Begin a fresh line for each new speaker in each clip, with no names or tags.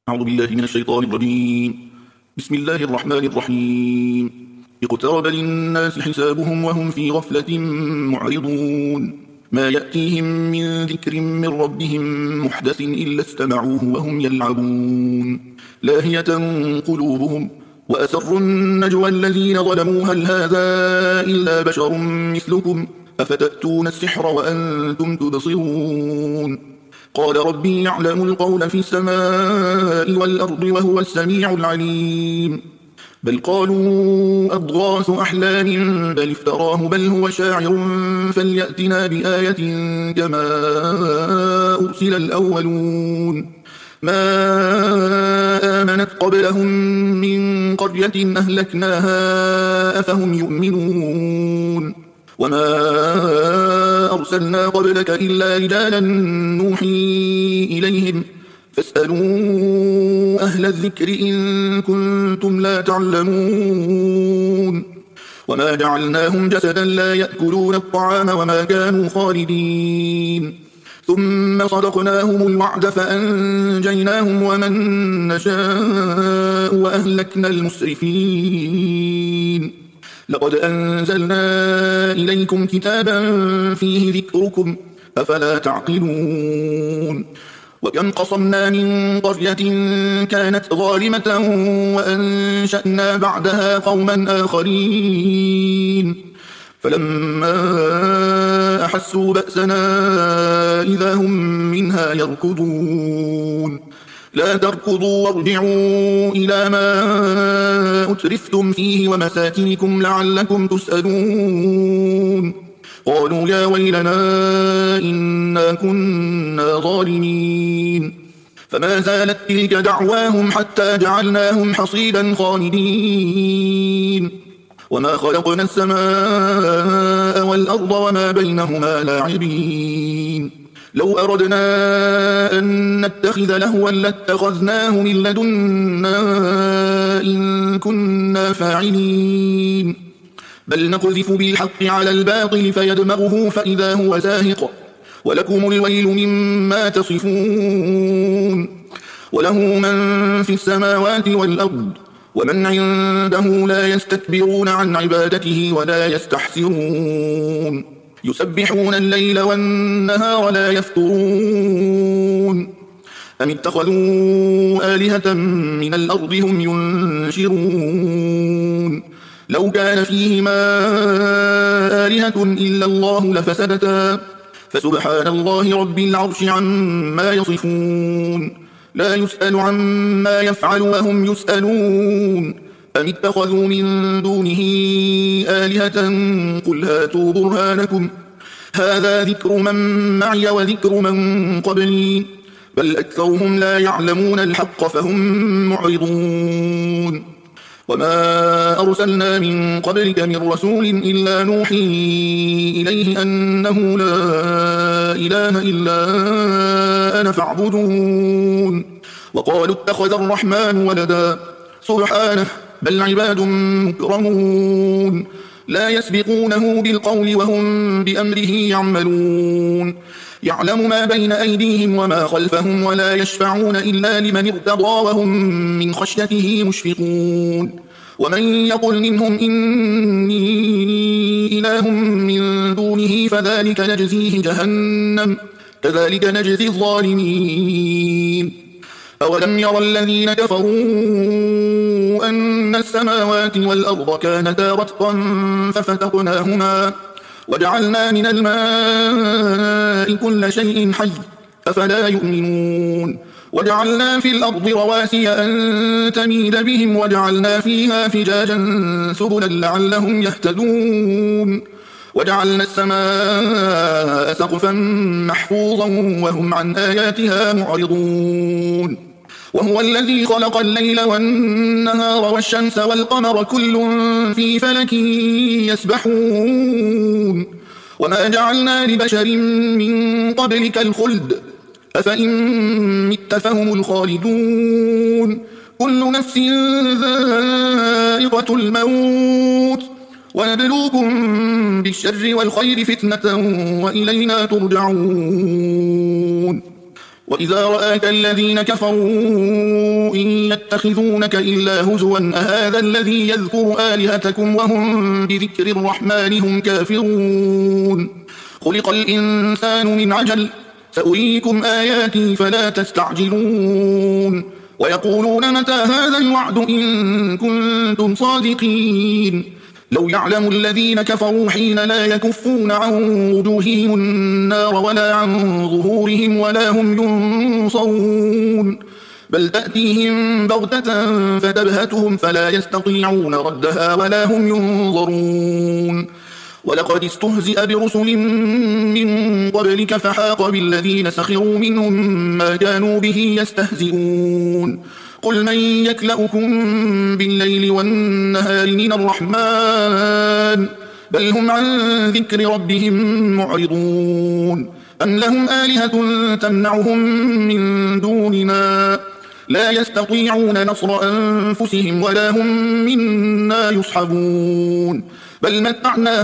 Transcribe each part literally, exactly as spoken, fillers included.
أعوذ بالله من الشيطان الرجيم. بسم الله الرحمن الرحيم. اقترب للناس حسابهم وهم في غفلة معرضون ما يأتيهم من ذكر من ربهم محدث إلا استمعوه وهم يلعبون لاهية قلوبهم وأسروا النجوى الذين ظلموا هل هذا إلا بشر مثلكم أفتأتون السحر وأنتم تبصرون قال ربي يعلم القول في السماء والأرض وهو السميع العليم بل قالوا أضغاث أحلام بل افتراه بل هو شاعر فليأتنا بآية كما أرسل الأولون ما آمنت قبلهم من قرية أهلكناها أفهم يؤمنون وما أرسلنا قبلك إلا رجالا نوحي إليهم فاسألوا أهل الذكر إن كنتم لا تعلمون وما جعلناهم جسدا لا يأكلون الطعام وما كانوا خالدين ثم صدقناهم الوعد فأنجيناهم ومن نشاء وأهلكنا المسرفين لقد أنزلنا إليكم كتابا فيه ذكركم أفلا تعقلون وكم قصمنا من قرية كانت ظالمة وأنشأنا بعدها قوما آخرين فلما أحسوا بأسنا إذا هم منها يركضون لا تركضوا وارجعوا إلى ما أترفتم فيه ومساكنكم لعلكم تسألون قالوا يا ويلنا إنا كنا ظالمين فما زالت تلك دعواهم حتى جعلناهم حصيدا خالدين وما خلقنا السماء والأرض وما بينهما لاعبين لو أردنا أن نتخذ لهوا لاتخذناه من لدنا إن كنا فاعلين بل نقذف بالحق على الباطل فيدمغه فإذا هو زاهق ولكم الويل مما تصفون وله من في السماوات والأرض ومن عنده لا يستكبرون عن عبادته ولا يستحسرون يسبحون الليل والنهار لا يفترون أم اتخذوا آلهة من الأرض هم ينشرون لو كان فيهما آلهة إلا الله لفسدتا فسبحان الله رب العرش عما يصفون لا يسأل عما يفعل وهم يسألون أم اتخذوا من دونه آلهة قل هاتوا برهانكم هذا ذكر من معي وذكر من قبلي بل أكثرهم لا يعلمون الحق فهم معرضون وما أرسلنا من قبلك من رسول إلا نوحي إليه أنه لا إله إلا أنا فاعبدون وقالوا اتخذ الرحمن ولدا سبحانه بل عباد مكرمون لا يسبقونه بالقول وهم بأمره يعملون يعلم ما بين أيديهم وما خلفهم ولا يشفعون إلا لمن ارتضى وهم من خشيته مشفقون ومن يقل منهم إني إله من دونه فذلك نجزيه جهنم كذلك نجزي الظالمين أولم يرى الذين كفروا أن السماوات والأرض كانتا رتقا ففتقناهما وجعلنا من الماء كل شيء حي أفلا يؤمنون وجعلنا في الأرض رواسي أن تميد بهم وجعلنا فيها فجاجا سبلا لعلهم يهتدون وجعلنا السماء سقفا محفوظا وهم عن آياتها معرضون وهو الذي خلق الليل والنهار والشمس والقمر كل في فلك يسبحون وما جعلنا لبشر من قبلك الخلد أفإن مت فهم الخالدون كل نفس ذائقة الموت ونبلوكم بالشر والخير فتنة وإلينا ترجعون وإذا رآك الذين كفروا إن يتخذونك إلا هزوا أهذا الذي يذكر آلهتكم وهم بذكر الرحمن هم كافرون خلق الإنسان من عجل سأريكم آياتي فلا تستعجلون ويقولون متى هذا الوعد إن كنتم صادقين لو يعلم الذين كفروا حين لا يكفون عن وجوههم النار ولا عن ظهورهم ولا هم ينصرون بل تأتيهم بغتة فتبهتهم فلا يستطيعون ردها ولا هم ينظرون ولقد استهزئ برسل من قبلك فحاق بالذين سخروا منهم ما كانوا به يستهزئون قل من يكلؤكم بالليل والنهار من الرحمن بل هم عن ذكر ربهم معرضون أم لهم آلهة تمنعهم من دوننا لا يستطيعون نصر أنفسهم ولا هم منا يصحبون بل متعنا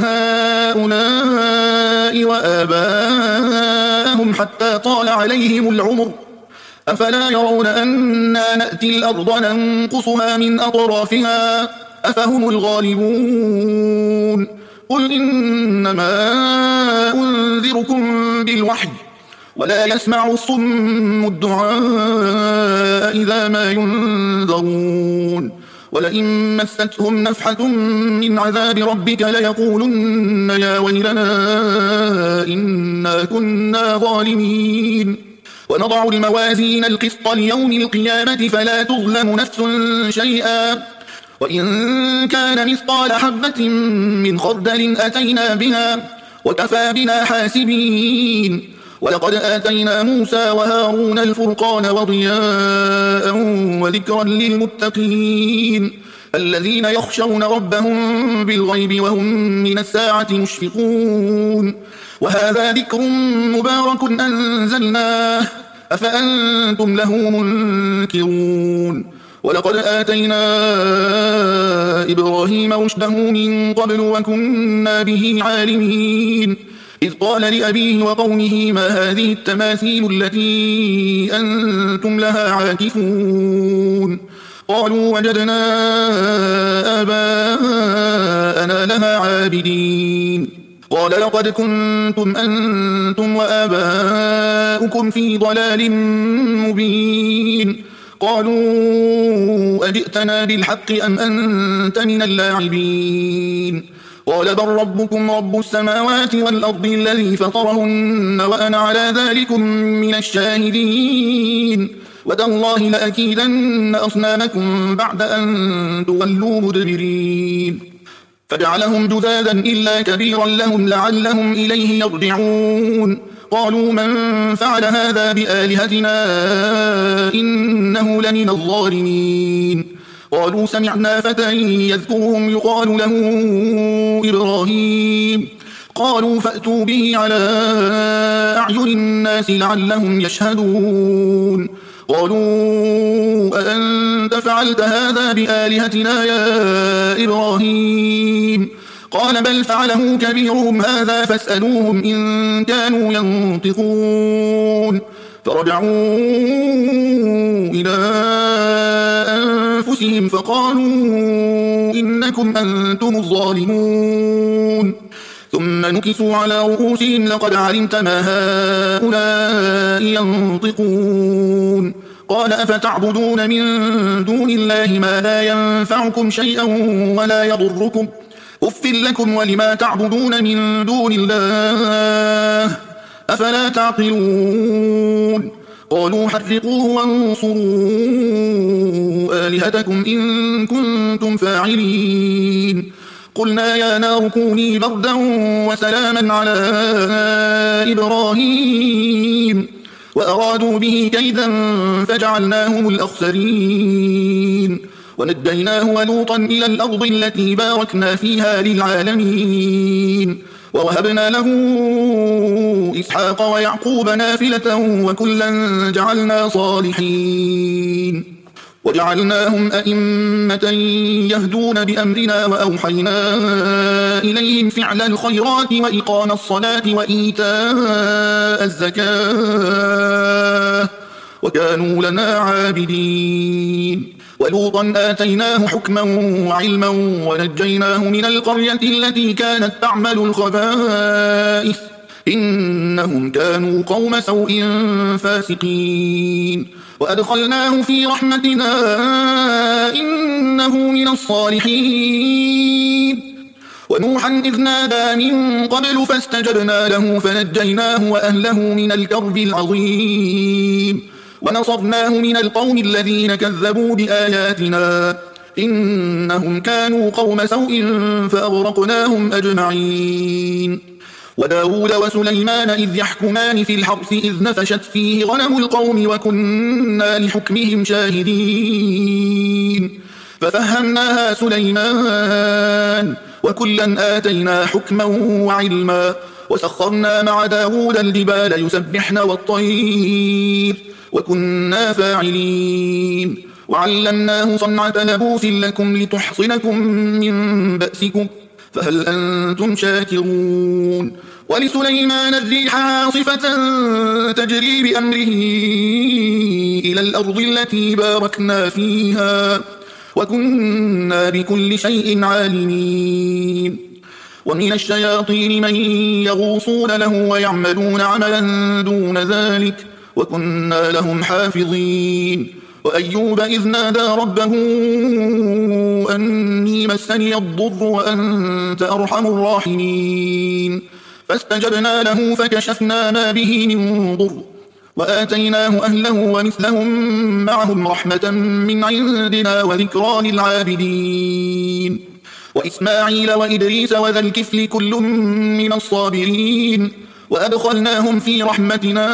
هؤلاء وآباءهم حتى طال عليهم العمر أفلا يرون أنا نأتي الأرض ننقصها من أطرافها أفهم الغالبون قل إنما أنذركم بالوحي ولا يسمع الصم الدعاء إذا ما ينذرون ولئن مستهم نفحة من عذاب ربك ليقولن يا ويلنا إنا كنا ظالمين ونضع الموازين القسط ليوم القيامة فلا تظلم نفس شيئا وإن كان مثقال حبة من خردل أتينا بها وكفى بنا حاسبين ولقد آتينا موسى وهارون الفرقان وضياء وذكرا للمتقين الذين يخشون ربهم بالغيب وهم من الساعة مشفقون وهذا ذكر مبارك أنزلناه أفأنتم له منكرون ولقد آتينا إبراهيم رشده من قبل وكنا به عالمين إذ قال لأبيه وقومه ما هذه التماثيل التي أنتم لها عاكفون قالوا وجدنا آباءنا لها عابدين قال لقد كنتم أنتم وآباؤكم في ضلال مبين قالوا أجئتنا بالحق أم أنت من اللاعبين قال بل ربكم رب السماوات والأرض الذي فطرهن وأنا على ذلك من الشاهدين وتالله لأكيدن أصنامكم بعد أن تولوا مدبرين فجعلهم جذاذا إلا كبيرا لهم لعلهم إليه يرجعون قالوا من فعل هذا بآلهتنا إنه لمن الظالمين قالوا سمعنا فتى يذكرهم يقال له إبراهيم قالوا فأتوا به على أعين الناس لعلهم يشهدون قالوا أأنت فعلت هذا بآلهتنا يا إبراهيم قال بل فعله كبيرهم هذا فاسألوهم إن كانوا ينطقون فرجعوا إلى أنفسهم فقالوا إنكم أنتم الظالمون ثم نكسوا على رؤوسهم لقد علمت ما هؤلاء ينطقون قال أفتعبدون من دون الله ما لا ينفعكم شيئا ولا يضركم أف لكم ولما تعبدون من دون الله أفلا تعقلون قالوا حرقوه وانصروا آلهتكم إن كنتم فاعلين قلنا يا نار كوني بردا وسلاما على إبراهيم وأرادوا به كيدا فجعلناهم الأخسرين ونجيناه ولوطا إلى الأرض التي باركنا فيها للعالمين ووهبنا له إسحاق ويعقوب نافلة وكلا جعلنا صالحين وجعلناهم أئمة يهدون بأمرنا وأوحينا إليهم فعل الخيرات وإقام الصلاة وإيتاء الزكاة وكانوا لنا عابدين. ولوطا آتيناه حكما وعلما ونجيناه من القرية التي كانت تعمل الخبائث إنهم كانوا قوم سوء فاسقين. وأدخلناه في رحمتنا إنه من الصالحين. ونوحا إذ نادى من قبل فاستجبنا له فنجيناه وأهله من الكرب العظيم ونصرناه من القوم الذين كذبوا بآياتنا إنهم كانوا قوم سوء فأغرقناهم أجمعين. وداود وسليمان إذ يحكمان في الحرث إذ نفشت فيه غنم القوم وكنا لحكمهم شاهدين ففهمناها سليمان وكلا آتينا حكما وعلما وسخرنا مع داود الجبال يسبحن والطير وكنا فاعلين. وعلمناه صنعة لبوس لكم لتحصنكم من بأسكم فهل أنتم شاكرون. ولسليمان الريح عاصفة تجري بأمره إلى الأرض التي باركنا فيها وكنا بكل شيء عالمين. ومن الشياطين من يغوصون له ويعملون عملا دون ذلك وكنا لهم حافظين. وأيوب إذ نادى ربه أني مسني الضر وأنت أرحم الراحمين فاستجبنا له فكشفنا ما به من ضر وآتيناه أهله ومثلهم معهم رحمة من عندنا وذكرى للعابدين. وإسماعيل وإدريس وذا الكفل كل من الصابرين وأدخلناهم في رحمتنا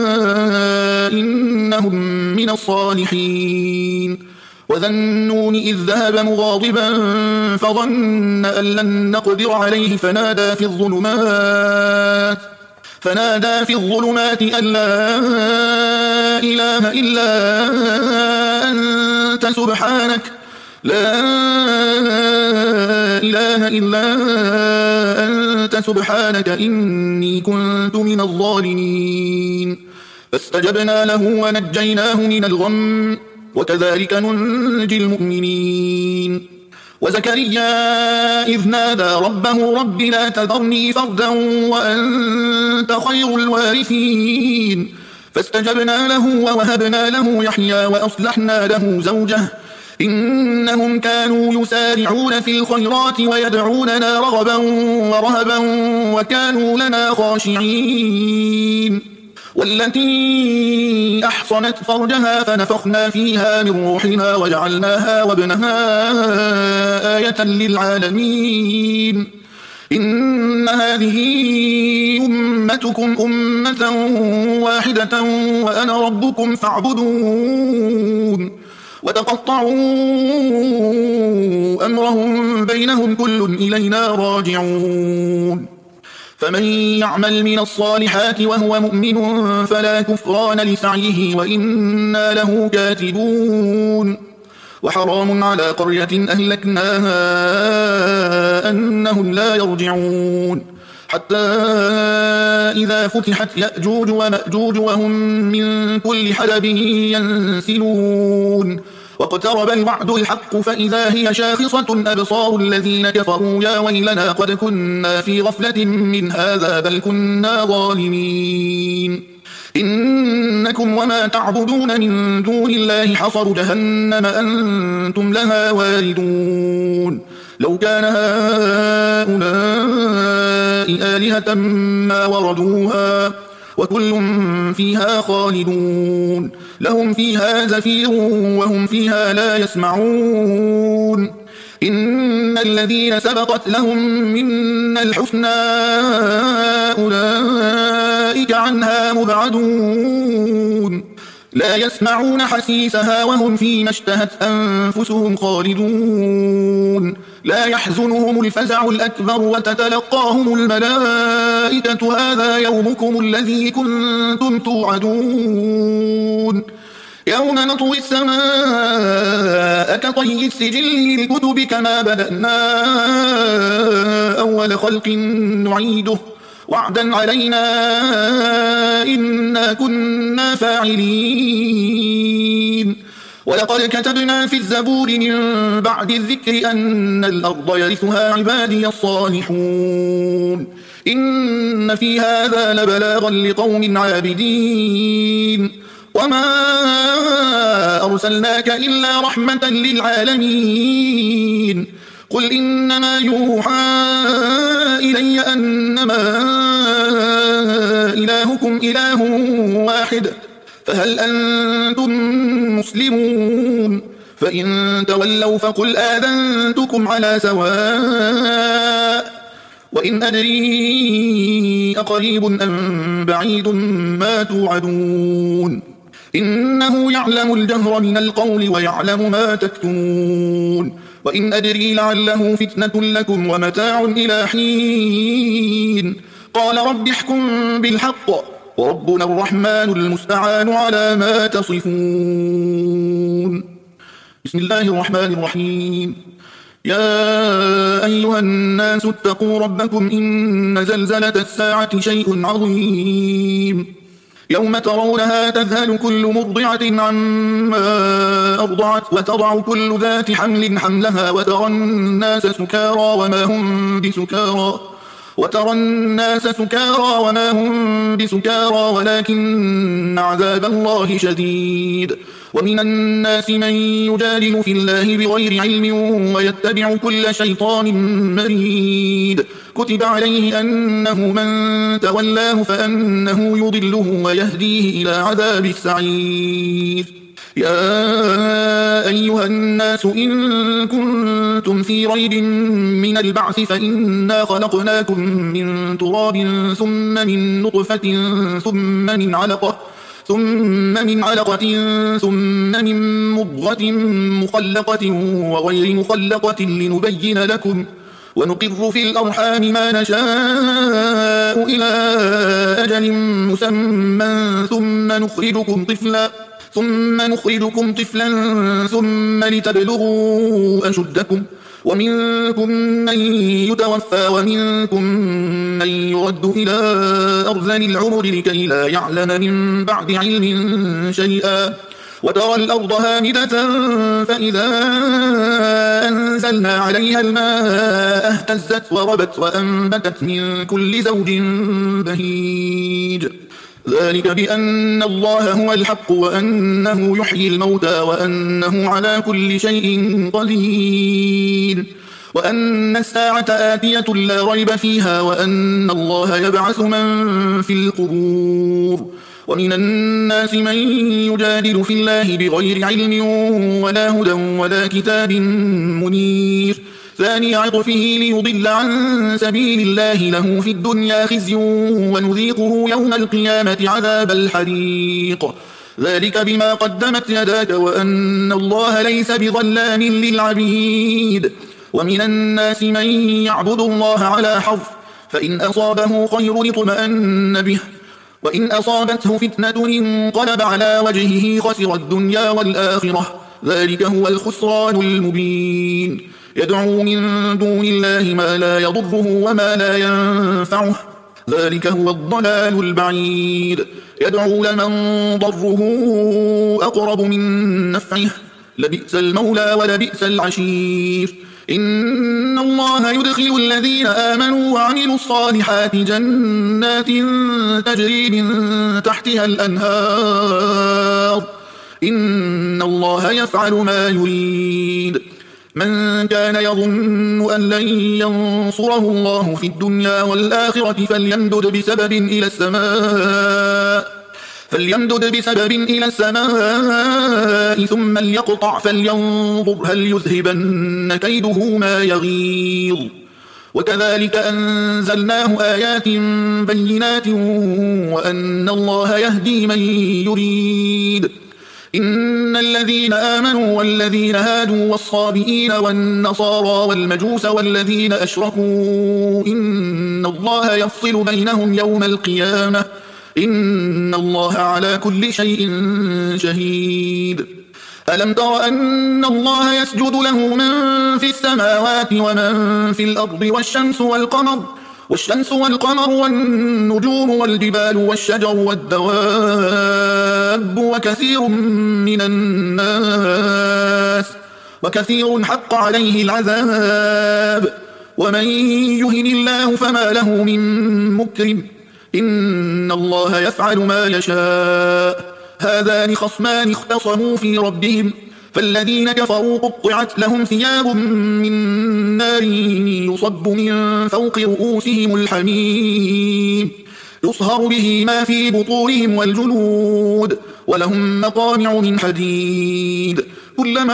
إنهم من الصالحين. وذا النون إذ ذهب مغاضبا فظن أن لن نقدر عليه فنادى في الظلمات فنادى في الظلمات أن لا إله إلا أنت سبحانك لا إله إلا أنت سبحانك إني كنت من الظالمين فاستجبنا له ونجيناه من الغم وكذلك ننجي المؤمنين. وزكريا إذ نادى ربه رب لا تذرني فردا وأنت خير الوارثين فاستجبنا له ووهبنا له يحيى وأصلحنا له زوجه إنهم كانوا يسارعون في الخيرات ويدعوننا رغبا ورهبا وكانوا لنا خاشعين. والتي أحصنت فرجها فنفخنا فيها من روحنا وجعلناها وابنها آية للعالمين. إن هذه أمتكم أمة واحدة وأنا ربكم فاعبدون. وتقطعوا أمرهم بينهم كل إلينا راجعون. فمن يعمل من الصالحات وهو مؤمن فلا كفران لسعيه وإنا له كاتبون. وحرام على قرية أهلكناها أنهم لا يرجعون حتى إذا فتحت يأجوج ومأجوج وهم من كل حدب ينسلون واقترب الوعد الحق فإذا هي شاخصة أبصار الذين كفروا يا ويلنا قد كنا في غفلة من هذا بل كنا ظالمين. إنكم وما تعبدون من دون الله حصر جهنم أنتم لها واردون. لو كان هؤلاء آلهة ما وردوها وكل فيها خالدون لهم فيها زفير وهم فيها لا يسمعون. إن الذين سبقت لهم منا الحسنى أولئك عنها مبعدون لا يسمعون حسيسها وهم فيما اشتهت أنفسهم خالدون. لا يحزنهم الفزع الأكبر وتتلقاهم الملائكة هذا يومكم الذي كنتم توعدون. يوم نطوي السماء كطي السجل للكتب كما بدأنا أول خلق نعيده وعدا علينا إنا كنا فاعلين ولقد كتبنا في الزبور من بعد الذكر أن الأرض يرثها عبادي الصالحون إن في هذا لبلاغا لقوم عابدين وما أرسلناك إلا رحمة للعالمين قل إنما يوحى إلي أنما إلهكم إله واحد فهل أنتم مسلمون فإن تولوا فقل آذنتكم على سواء وإن أدري أقريب أم بعيد ما توعدون إنه يعلم الجهر من القول ويعلم ما تكتمون وإن أدري لعله فتنة لكم ومتاع إلى حين قال رب احكم بالحق وربنا الرحمن المستعان على ما تصفون بسم الله الرحمن الرحيم يا أيها الناس اتقوا ربكم إن زلزلة الساعة شيء عظيم يوم ترونها تذهل كل مرضعة عما أرضعت وتضع كل ذات حمل حملها وترى الناس سكارى وما هم بسكارى وترى الناس سكارى وما هم بسكارى ولكن عذاب الله شديد ومن الناس من يجادل في الله بغير علم ويتبع كل شيطان مريد كتب عليه أنه من تولاه فأنه يضله ويهديه إلى عذاب السعير يا أيها الناس إن كنتم في ريب من البعث فإنا خلقناكم من تراب ثم من نطفة ثم من علقة ثم من علقة ثم من مضغة مخلقة وغير مخلقة لنبين لكم ونقر في الأرحام ما نشاء إلى أجل مسمى ثم نخرجكم طفلا ثم نخرجكم طفلا ثم لتبلغوا أشدكم ومنكم من يتوفى ومنكم من يرد إلى أرذل العمر لكي لا يعلم من بعد علم شيئا وترى الأرض هامدة فإذا أنزلنا عليها الماء اهتزت وربت وأنبتت من كل زوج بهيج ذلك بأن الله هو الحق وأنه يحيي الموتى وأنه على كل شيء قدير وأن الساعة آتية لا ريب فيها وأن الله يبعث من في القبور ومن الناس من يجادل في الله بغير علم ولا هدى ولا كتاب منير ثاني عطفه ليضل عن سبيل الله له في الدنيا خزي ونذيقه يوم القيامة عذاب الحريق ذلك بما قدمت يداك وأن الله ليس بظلام للعبيد ومن الناس من يعبد الله على حرف فإن أصابه خير اطمأن به وإن أصابته فتنة انقلب على وجهه خسر الدنيا والآخرة ذلك هو الخسران المبين يدعو من دون الله ما لا يضره وما لا ينفعه ذلك هو الضلال البعيد يدعو لمن ضره أقرب من نفعه لبئس المولى ولبئس العشير إن الله يدخل الذين آمنوا وعملوا الصالحات جنات تجري من تحتها الأنهار إن الله يفعل ما يريد من كان يظن أن لن ينصره الله في الدنيا والآخرة فليمدد بسبب إلى السماء فليمدد بسبب إلى السماء ثم ليقطع فلينظر هل يذهبن كيده ما يغيظ وكذلك أنزلناه آيات بينات وأن الله يهدي من يريد إن الذين آمنوا والذين هادوا والصابئين والنصارى والمجوس والذين أشركوا إن الله يفصل بينهم يوم القيامة إن الله على كل شيء شهيد. ألم تر أن الله يسجد له من في السماوات ومن في الأرض والشمس والقمر والشمس والقمر والنجوم والجبال والشجر والدواب وكثير من الناس وكثير حق عليه العذاب ومن يهن الله فما له من مكرم إن الله يفعل ما يشاء. هذان خصمان اختصموا في ربهم فالذين كفروا قطعت لهم ثياب من نار يصب من فوق رؤوسهم الحميم يصهر به ما في بطونهم والجلود ولهم مقامع من حديد كلما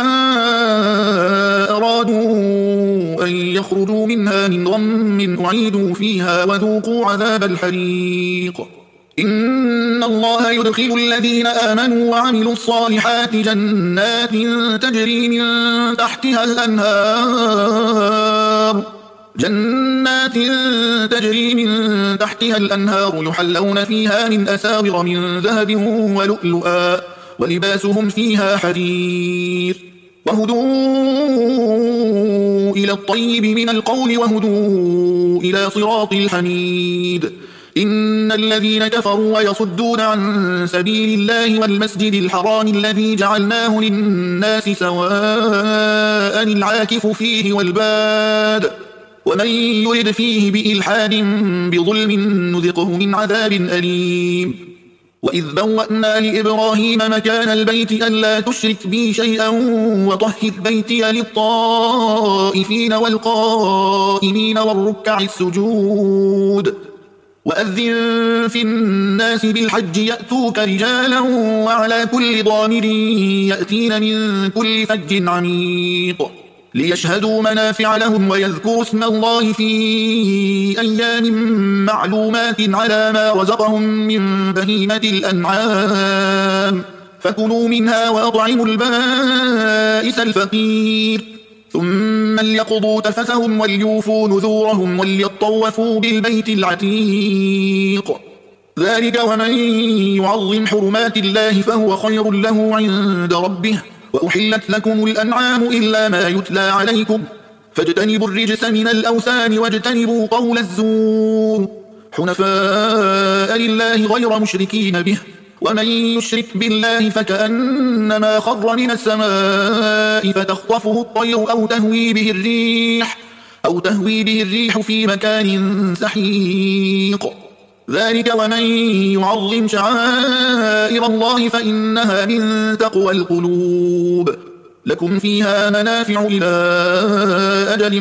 أرادوا أن يخرجوا منها من غم أعيدوا فيها وذوقوا عذاب الحريق. إن الله يدخل الذين آمنوا وعملوا الصالحات جنات تجري من تحتها الأنهار جنات تجري من تحتها الأنهار يحلون فيها من أساور من ذهب ولؤلؤا ولباسهم فيها حرير وهدوا إلى الطيب من القول وهدوا إلى صراط الحميد. إن الذين كفروا ويصدون عن سبيل الله والمسجد الحرام الذي جعلناه للناس سواء العاكف فيه والباد ومن يرد فيه بإلحاد بظلم نذقه من عذاب أليم. وإذ بوأنا لإبراهيم مكان البيت ألا تشرك بي شيئا وطهر بيتي للطائفين والقائمين والركع السجود وأذن في الناس بالحج يأتوك رجالا وعلى كل ضامر يأتين من كل فج عميق ليشهدوا منافع لهم ويذكروا اسم الله في أيام معلومات على ما رزقهم من بهيمة الأنعام فكلوا منها وأطعموا البائس الفقير ثم ليقضوا تفثهم وليوفوا نذورهم وليطوفوا بالبيت العتيق ذلك ومن يعظم حرمات الله فهو خير له عند ربه. وأحلت لكم الأنعام إلا ما يتلى عليكم فاجتنبوا الرجس من الأوثان واجتنبوا قول الزور حنفاء لله غير مشركين به ومن يشرك بالله فكأنما خر من السماء فتخطفه الطير أو تهوي به الريح أو تهوي به الريح في مكان سحيق ذلك ومن يعظم شعائر الله فإنها من تقوى القلوب. لكم فيها منافع إلى أجل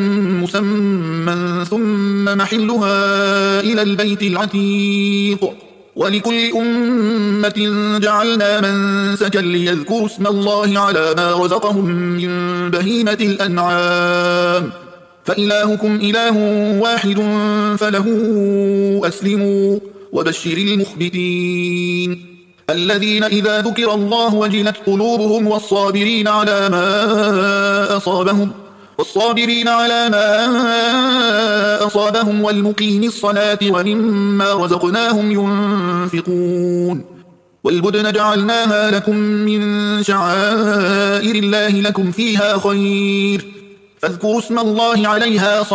مسمى ثم محلها إلى البيت العتيق ولكل أمة جعلنا منسكا ليذكروا اسم الله على ما رزقهم من بهيمة الأنعام فإلهكم إله واحد فله أسلموا وبشر المخبتين الذين إذا ذكر الله وجلت قلوبهم والصابرين على ما أصابهم والصابرين على ما أصابهم والمقيم الصلاة ومما رزقناهم ينفقون والبدن جعلناها لكم من شعائر الله لكم فيها خير فاذكروا اسم الله عليها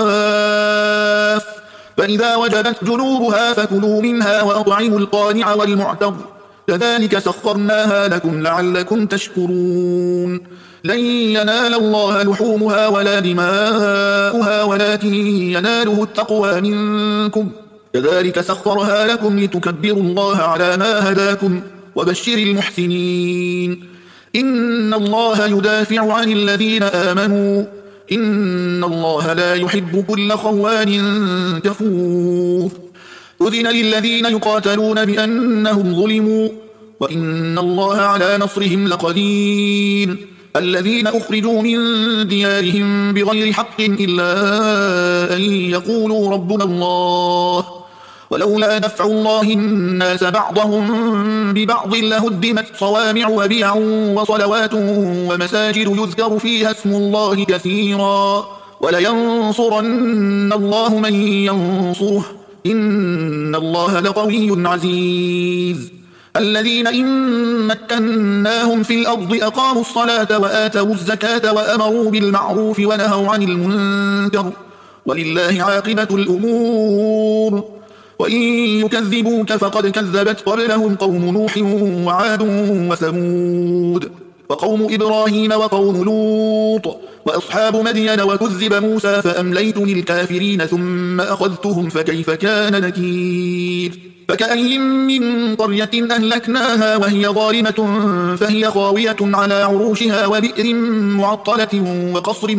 صواف فإذا وجبت جنوبها فكلوا منها وأطعموا القانع والمعتر كذلك سخرناها لكم لعلكم تشكرون. لن ينال الله لحومها ولا دماؤها ولكن يناله التقوى منكم كذلك سخرها لكم لتكبروا الله على ما هداكم وبشر المحسنين. إن الله يدافع عن الذين آمنوا إن الله لا يحب كل خوان كفور. أذن للذين يقاتلون بأنهم ظلموا وإن الله على نصرهم لقدير. الذين أخرجوا من ديارهم بغير حق إلا أن يقولوا ربنا الله ولولا دفع الله الناس بعضهم ببعض لهدمت صوامع وبيع وصلوات ومساجد يذكر فيها اسم الله كثيرا ولينصرن الله من ينصره إن الله لقوي عزيز. الذين إن مكناهم في الأرض أقاموا الصلاة وآتوا الزكاة وأمروا بالمعروف ونهوا عن المنكر ولله عاقبة الأمور. وإن يكذبوك فقد كذبت قبلهم قوم نوح وعاد وثمود وقوم إبراهيم وقوم لوط وأصحاب مدين وكذب موسى فأمليت للكافرين ثم أخذتهم فكيف كان نكير. فكأي من قرية أهلكناها وهي ظالمة فهي خاوية على عروشها وبئر معطلة وقصر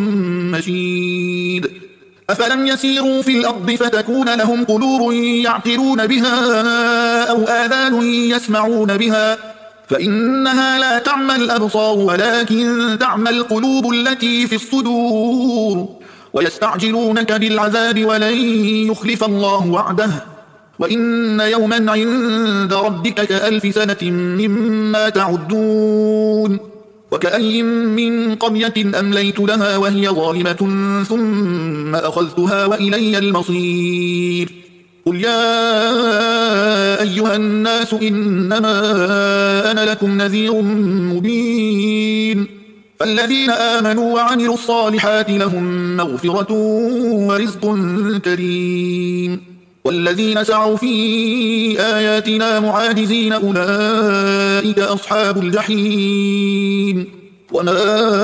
مشيد. أفلم يسيروا في الأرض فتكون لهم قلوب يعقلون بها أو آذان يسمعون بها فإنها لا تعمى الأبصار ولكن تعمى القلوب التي في الصدور. ويستعجلونك بالعذاب ولن يخلف الله وعده وإن يوما عند ربك كألف سنة مما تعدون. وكأي من قرية أمليت لها وهي ظالمة ثم أخذتها وإلي المصير. قل يا أيها الناس إنما أنا لكم نذير مبين. فالذين آمنوا وعملوا الصالحات لهم مغفرة ورزق كريم والذين سعوا في آياتنا معاجزين أولئك أصحاب الجحيم. وما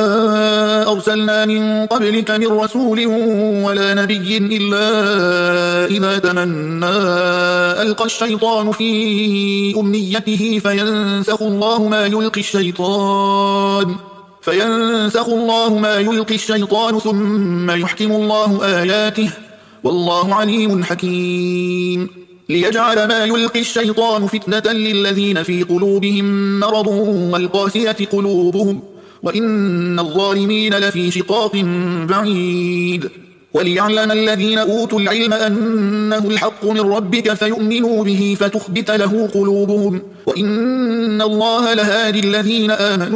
أرسلنا من قبلك من رسول ولا نبي إلا إذا تمنى ألقى الشيطان في أمنيته فينسخ الله ما يلقي الشيطان فينسخ الله ما يلقي الشيطان ثم يحكم الله آياته والله عليم حكيم. ليجعل ما يلقي الشيطان فتنة للذين في قلوبهم مرض والقاسية قلوبهم وإن الظالمين لفي شقاق بعيد. وليعلم الذين أوتوا العلم أنه الحق من ربك فيؤمنوا به فتخبت له قلوبهم وإن الله لهادي الذين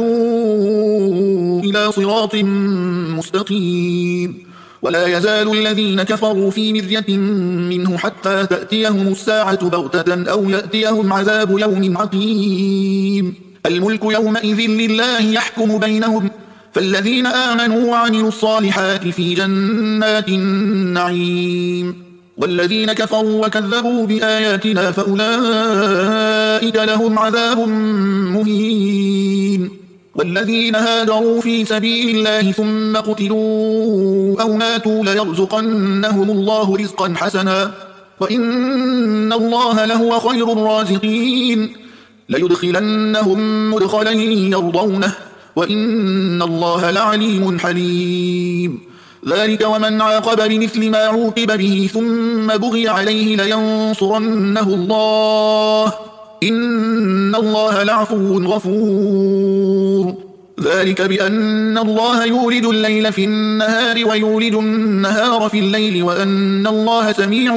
آمنوا إلى صراط مستقيم. ولا يزال الذين كفروا في مرية منه حتى تأتيهم الساعة بغتة أو يأتيهم عذاب يوم عقيم. الملك يومئذ لله يحكم بينهم فالذين آمنوا وعملوا الصالحات في جنات النعيم والذين كفروا وكذبوا بآياتنا فأولئك لهم عذاب مهين. والذين هاجروا في سبيل الله ثم قتلوا أو ماتوا ليرزقنهم الله رزقا حسنا وإن الله لهو خير الرازقين. ليدخلنهم مدخلا يرضونه وإن الله لعليم حليم. ذلك ومن عاقب بمثل ما عوقب به ثم بغي عليه لينصرنه الله إن الله لعفو غفور. ذلك بأن الله يولد الليل في النهار ويولد النهار في الليل وأن الله سميع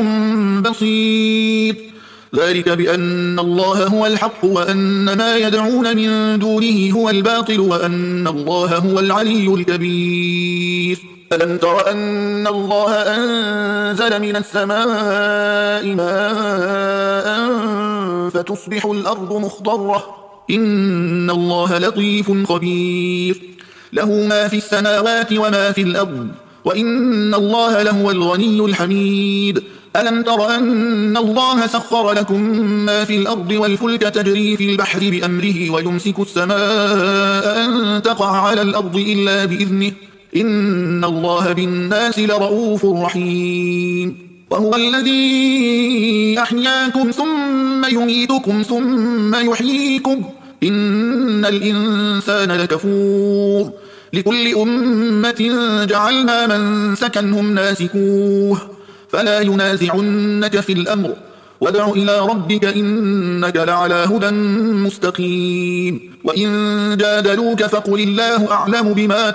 بصير. ذلك بأن الله هو الحق وأن ما يدعون من دونه هو الباطل وأن الله هو العلي الكبير. ألم تر أن الله أنزل من السماء ماء فتصبح الأرض مخضرة إن الله لطيف خبير. له ما في السماوات وما في الأرض وإن الله لهو الغني الحميد. ألم تر أن الله سخر لكم ما في الأرض والفلك تجري في البحر بأمره ويمسك السماء أن تقع على الأرض إلا بإذنه إن الله بالناس لرؤوف رحيم. وهو الذي أحياكم ثم يميتكم ثم يحييكم إن الإنسان لكفور. لكل أمة جعلنا من سكنهم ناسكوه فلا ينازعنك في الأمر وادع إلى ربك إنك لعلى هدى مستقيم. وإن جادلوك فقل الله أعلم بما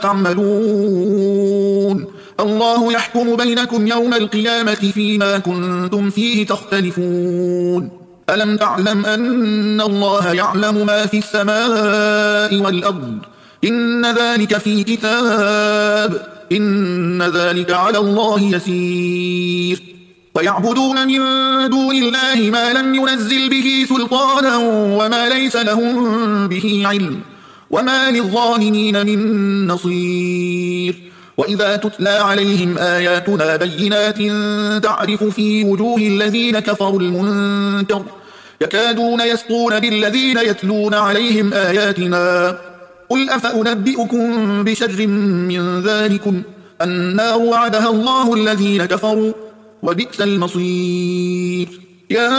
تعملون الله يحكم بينكم يوم القيامة فيما كنتم فيه تختلفون. ألم تعلم أن الله يعلم ما في السماء والأرض إن ذلك في كتاب إن ذلك على الله يسير. ويعبدون من دون الله ما لم ينزل به سلطانا وما ليس لهم به علم وما للظالمين من نصير. وإذا تتلى عليهم آياتنا بينات تعرف في وجوه الذين كفروا المنكر يكادون يسطون بالذين يتلون عليهم آياتنا قل أفأنبئكم بشر من ذلكم النار وعدها الله الذين كفروا وبئس المصير. يا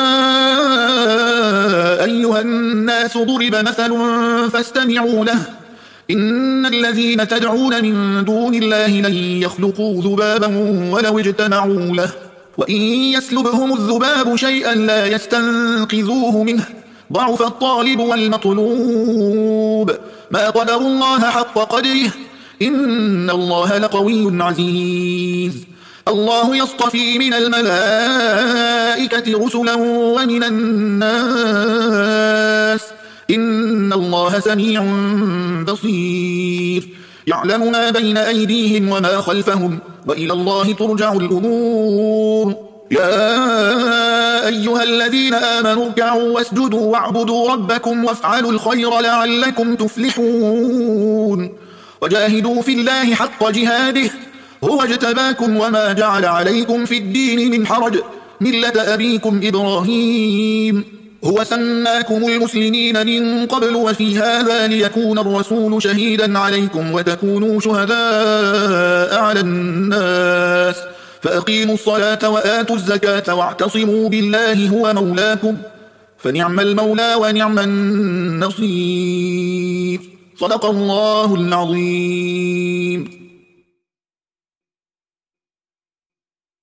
أيها الناس ضرب مثل فاستمعوا له إن الذين تدعون من دون الله لن يخلقوا ذبابا ولو اجتمعوا له وإن يسلبهم الذباب شيئا لا يستنقذوه منه ضعف الطالب والمطلوب ما قدر الله حق قدره إن الله لقوي عزيز. الله يصطفي من الملائكة رسلا ومن الناس إن الله سميع بصير. يعلم ما بين أيديهم وما خلفهم وإلى الله ترجع الأمور. يا أيها الذين آمنوا اركعوا واسجدوا واعبدوا ربكم وافعلوا الخير لعلكم تفلحون. وجاهدوا في الله حق جهاده هو اجتباكم وما جعل عليكم في الدين من حرج ملة أبيكم إبراهيم هو سماكم المسلمين من قبل وفي هذا ليكون الرسول شهيدا عليكم وتكونوا شهداء على الناس فأقيموا الصلاة وآتوا الزكاة واعتصموا بالله هو مولاكم فنعم المولى ونعم النصير. صدق الله العظيم.